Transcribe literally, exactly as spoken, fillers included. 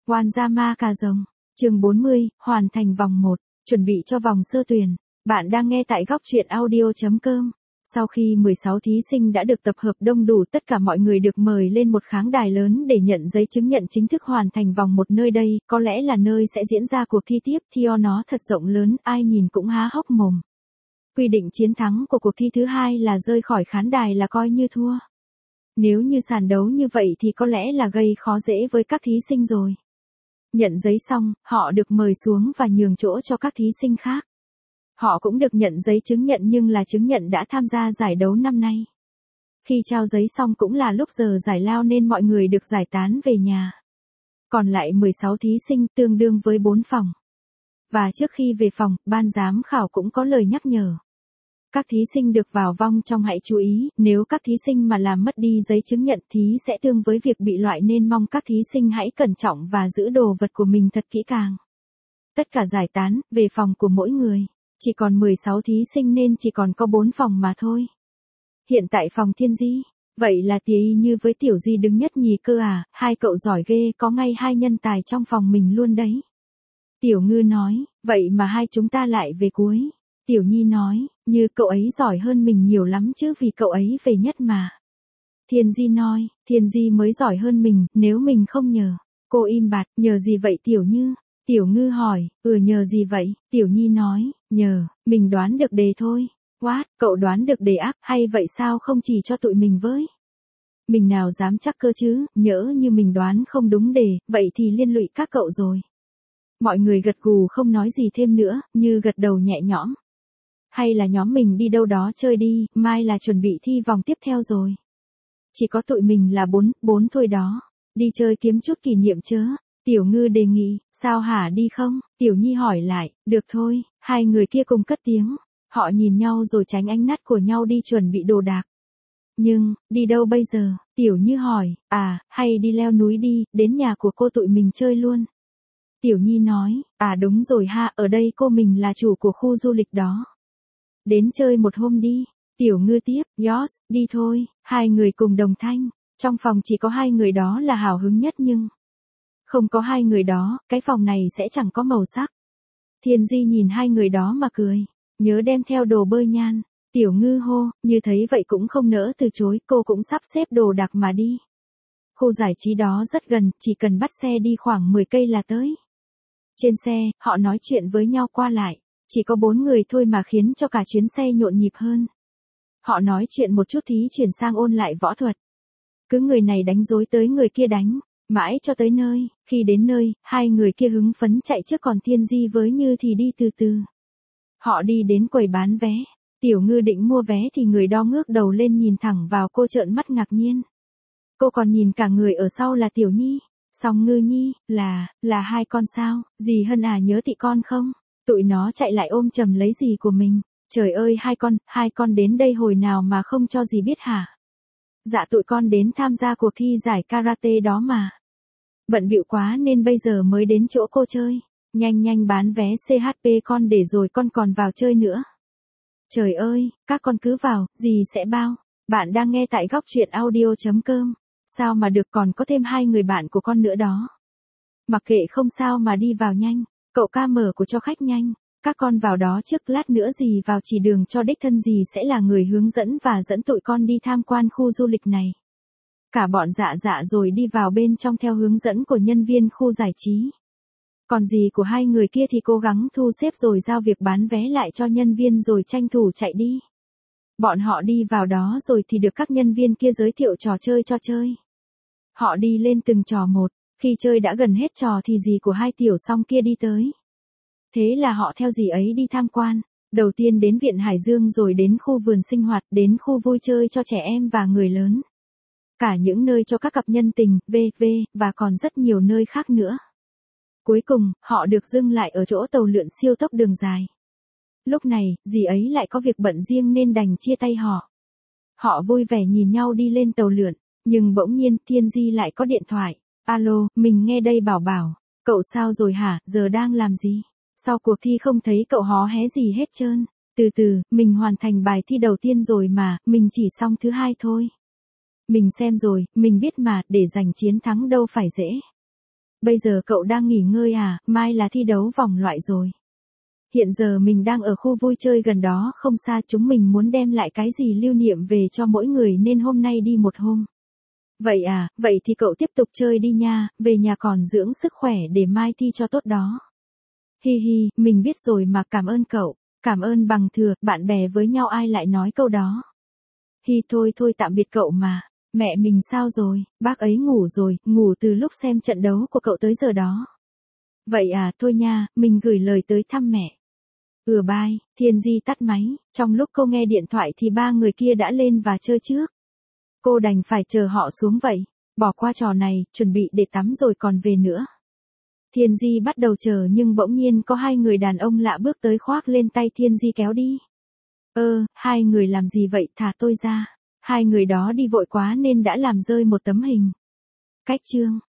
Wanzama Cà Rồng, chương bốn mươi, hoàn thành vòng một, chuẩn bị cho vòng sơ tuyển. Bạn đang nghe tại góc truyện audio chấm com. Sau khi mười sáu thí sinh đã được tập hợp đông đủ, tất cả mọi người được mời lên một khán đài lớn để nhận giấy chứng nhận chính thức hoàn thành vòng một. Nơi đây có lẽ là nơi sẽ diễn ra cuộc thi tiếp theo, nó thật rộng lớn, ai nhìn cũng há hốc mồm. Quy định chiến thắng của cuộc thi thứ hai là rơi khỏi khán đài là coi như thua. Nếu như sàn đấu như vậy thì có lẽ là gây khó dễ với các thí sinh rồi. Nhận giấy xong, họ được mời xuống và nhường chỗ cho các thí sinh khác. Họ cũng được nhận giấy chứng nhận nhưng là chứng nhận đã tham gia giải đấu năm nay. Khi trao giấy xong cũng là lúc giờ giải lao nên mọi người được giải tán về nhà. Còn lại mười sáu thí sinh tương đương với bốn phòng. Và trước khi về phòng, ban giám khảo cũng có lời nhắc nhở. Các thí sinh được vào vòng trong hãy chú ý, nếu các thí sinh mà làm mất đi giấy chứng nhận thì sẽ tương với việc bị loại, nên mong các thí sinh hãy cẩn trọng và giữ đồ vật của mình thật kỹ càng. Tất cả giải tán, về phòng của mỗi người. Chỉ còn mười sáu thí sinh nên chỉ còn có bốn phòng mà thôi. Hiện tại phòng Thiên Di, vậy là tía y như với Tiểu Di đứng nhất nhì cơ à, hai cậu giỏi ghê, có ngay hai nhân tài trong phòng mình luôn đấy. Tiểu Ngư nói, vậy mà hai chúng ta lại về cuối. Tiểu Nhi nói, như cậu ấy giỏi hơn mình nhiều lắm chứ vì cậu ấy về nhất mà. Thiên Di nói, Thiên Di mới giỏi hơn mình, nếu mình không nhờ. Cô im bặt, nhờ gì vậy Tiểu Như? Tiểu Ngư hỏi, ừ nhờ gì vậy? Tiểu Nhi nói, nhờ, mình đoán được đề thôi. What, cậu đoán được đề ác, hay vậy sao không chỉ cho tụi mình với? Mình nào dám chắc cơ chứ, nhỡ như mình đoán không đúng đề, vậy thì liên lụy các cậu rồi. Mọi người gật gù không nói gì thêm nữa, Như gật đầu nhẹ nhõm. Hay là nhóm mình đi đâu đó chơi đi, mai là chuẩn bị thi vòng tiếp theo rồi. Chỉ có tụi mình là bốn, bốn thôi đó. Đi chơi kiếm chút kỷ niệm chớ. Tiểu Ngư đề nghị, sao hả đi không? Tiểu Nhi hỏi lại, được thôi, hai người kia cùng cất tiếng. Họ nhìn nhau rồi tránh ánh mắt của nhau đi chuẩn bị đồ đạc. Nhưng, đi đâu bây giờ? Tiểu Như hỏi, à, hay đi leo núi đi, đến nhà của cô tụi mình chơi luôn. Tiểu Nhi nói, à đúng rồi ha, ở đây cô mình là chủ của khu du lịch đó. Đến chơi một hôm đi. Tiểu Ngư tiếp, yes, đi thôi, hai người cùng đồng thanh. Trong phòng chỉ có hai người đó là hào hứng nhất nhưng... Không có hai người đó, cái phòng này sẽ chẳng có màu sắc. Thiên Di nhìn hai người đó mà cười. Nhớ đem theo đồ bơi nhan. Tiểu Ngư hô, như thấy vậy cũng không nỡ từ chối, cô cũng sắp xếp đồ đạc mà đi. Khu giải trí đó rất gần, chỉ cần bắt xe đi khoảng mười cây là tới. Trên xe, họ nói chuyện với nhau qua lại. Chỉ có bốn người thôi mà khiến cho cả chuyến xe nhộn nhịp hơn. Họ nói chuyện một chút thì chuyển sang ôn lại võ thuật. Cứ người này đánh rối tới người kia đánh. Mãi cho tới nơi, khi đến nơi, hai người kia hứng phấn chạy trước còn Thiên Di với Như thì đi từ từ. Họ đi đến quầy bán vé. Tiểu Ngư định mua vé thì người đó ngước đầu lên nhìn thẳng vào cô trợn mắt ngạc nhiên. Cô còn nhìn cả người ở sau là Tiểu Nhi. Xong Ngư Nhi, là, là hai con sao, dì Hân à nhớ tị con không? Tụi nó chạy lại ôm chầm lấy dì của mình. Trời ơi hai con, hai con đến đây hồi nào mà không cho dì biết hả? Dạ tụi con đến tham gia cuộc thi giải karate đó mà. Bận bịu quá nên bây giờ mới đến chỗ cô chơi. Nhanh nhanh bán vé xê hát pê con để rồi con còn vào chơi nữa. Trời ơi, các con cứ vào, dì sẽ bao. Bạn đang nghe tại góc truyện audio chấm com. Sao mà được, còn có thêm hai người bạn của con nữa đó. Mặc kệ không sao mà đi vào nhanh. Cậu ca mở của cho khách nhanh. Các con vào đó trước, lát nữa dì vào chỉ đường cho đích thân dì sẽ là người hướng dẫn và dẫn tụi con đi tham quan khu du lịch này. Cả bọn dạ dạ rồi đi vào bên trong theo hướng dẫn của nhân viên khu giải trí. Còn dì của hai người kia thì cố gắng thu xếp rồi giao việc bán vé lại cho nhân viên rồi tranh thủ chạy đi. Bọn họ đi vào đó rồi thì được các nhân viên kia giới thiệu trò chơi cho chơi. Họ đi lên từng trò một, khi chơi đã gần hết trò thì dì của hai tiểu song kia đi tới. Thế là họ theo dì ấy đi tham quan. Đầu tiên đến Viện Hải Dương rồi đến khu vườn sinh hoạt, đến khu vui chơi cho trẻ em và người lớn. Cả những nơi cho các cặp nhân tình, vân vân, và còn rất nhiều nơi khác nữa. Cuối cùng, họ được dừng lại ở chỗ tàu lượn siêu tốc đường dài. Lúc này, dì ấy lại có việc bận riêng nên đành chia tay họ. Họ vui vẻ nhìn nhau đi lên tàu lượn, nhưng bỗng nhiên Thiên Di lại có điện thoại. Alo, mình nghe đây Bảo Bảo. Cậu sao rồi hả, giờ đang làm gì? Sau cuộc thi không thấy cậu hó hé gì hết trơn. Từ từ, mình hoàn thành bài thi đầu tiên rồi mà, mình chỉ xong thứ hai thôi. Mình xem rồi, mình biết mà, để giành chiến thắng đâu phải dễ. Bây giờ cậu đang nghỉ ngơi à, mai là thi đấu vòng loại rồi. Hiện giờ mình đang ở khu vui chơi gần đó không xa, chúng mình muốn đem lại cái gì lưu niệm về cho mỗi người nên hôm nay đi một hôm. Vậy à, vậy thì cậu tiếp tục chơi đi nha, về nhà còn dưỡng sức khỏe để mai thi cho tốt đó. Hi hi, mình biết rồi mà, cảm ơn cậu. Cảm ơn bằng thừa, bạn bè với nhau ai lại nói câu đó. Hi thôi thôi tạm biệt cậu mà. Mẹ mình sao rồi, bác ấy ngủ rồi, ngủ từ lúc xem trận đấu của cậu tới giờ đó. Vậy à, thôi nha, mình gửi lời tới thăm mẹ. Ừ bye, Thiên Di tắt máy, trong lúc cô nghe điện thoại thì ba người kia đã lên và chơi trước. Cô đành phải chờ họ xuống vậy, bỏ qua trò này, chuẩn bị để tắm rồi còn về nữa. Thiên Di bắt đầu chờ nhưng bỗng nhiên có hai người đàn ông lạ bước tới khoác lên tay Thiên Di kéo đi. Ơ, hai người làm gì vậy, thả tôi ra. Hai người đó đi vội quá nên đã làm rơi một tấm hình. Cách chương